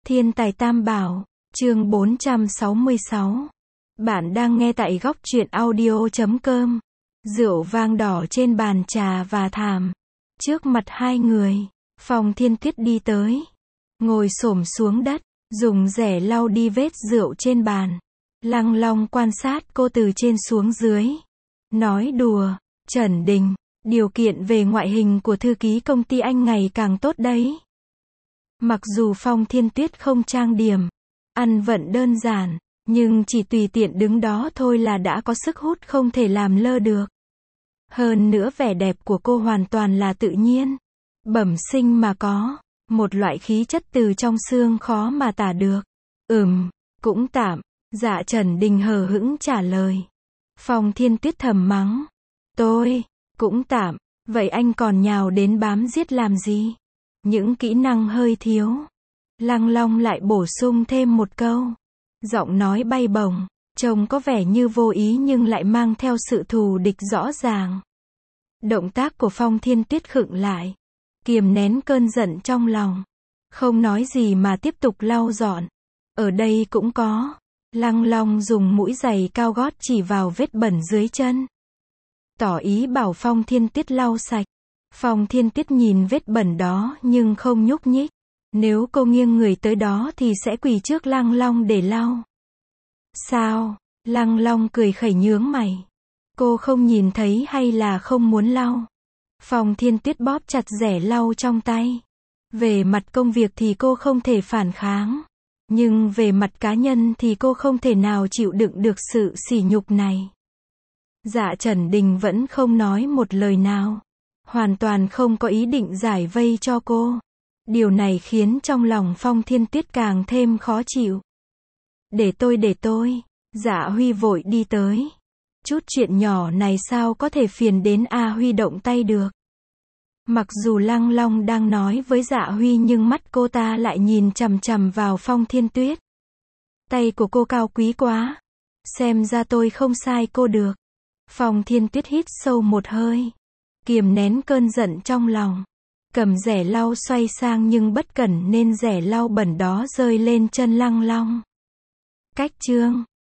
Thiên tài tam bảo, chương 466. Bạn đang nghe tại góc truyện audio.com. Rượu vang đỏ trên bàn trà và thảm. Trước mặt hai người, Phong Thiên Tuyết đi tới. Ngồi xổm xuống đất, dùng rẻ lau đi vết rượu trên bàn. Lăng Long quan sát cô từ trên xuống dưới. Nói đùa, Trần Đình, điều kiện về ngoại hình của thư ký công ty anh ngày càng tốt đấy. Mặc dù Phong Thiên Tuyết không trang điểm, ăn vận đơn giản, nhưng chỉ tùy tiện đứng đó thôi là đã có sức hút không thể làm lơ được. Hơn nữa vẻ đẹp của cô hoàn toàn là tự nhiên, bẩm sinh mà có, một loại khí chất từ trong xương khó mà tả được. Cũng tạm, Dạ Trần Đình hờ hững trả lời. Phong Thiên Tuyết thầm mắng, tôi, cũng tạm, vậy anh còn nhào đến bám giết làm gì? Những kỹ năng hơi thiếu. Lăng Long lại bổ sung thêm một câu. Giọng nói bay bổng, trông có vẻ như vô ý nhưng lại mang theo sự thù địch rõ ràng. Động tác của Phong Thiên Tuyết khựng lại, kiềm nén cơn giận trong lòng. Không nói gì mà tiếp tục lau dọn. Ở đây cũng có. Lăng Long dùng mũi giày cao gót chỉ vào vết bẩn dưới chân. Tỏ ý bảo Phong Thiên Tuyết lau sạch. Phong Thiên Tuyết nhìn vết bẩn đó nhưng không nhúc nhích. Nếu cô nghiêng người tới đó thì sẽ quỳ trước Lăng Long để lau. Sao? Lăng Long cười khẩy nhướng mày. Cô không nhìn thấy hay là không muốn lau? Phong Thiên Tuyết bóp chặt rẻ lau trong tay. Về mặt công việc thì cô không thể phản kháng. Nhưng về mặt cá nhân thì cô không thể nào chịu đựng được sự sỉ nhục này. Dạ Trần Đình vẫn không nói một lời nào. Hoàn toàn không có ý định giải vây cho cô. Điều này khiến trong lòng Phong Thiên Tuyết càng thêm khó chịu. Để tôi. Dạ Huy vội đi tới. Chút chuyện nhỏ này sao có thể phiền đến A Huy động tay được. Mặc dù Lăng Long đang nói với Dạ Huy nhưng mắt cô ta lại nhìn chằm chằm vào Phong Thiên Tuyết. Tay của cô cao quý quá. Xem ra tôi không sai cô được. Phong Thiên Tuyết hít sâu một hơi. Kiềm nén cơn giận trong lòng. Cầm rẻ lau xoay sang nhưng bất cẩn nên rẻ lau bẩn đó rơi lên chân Lăng Long. Cách chương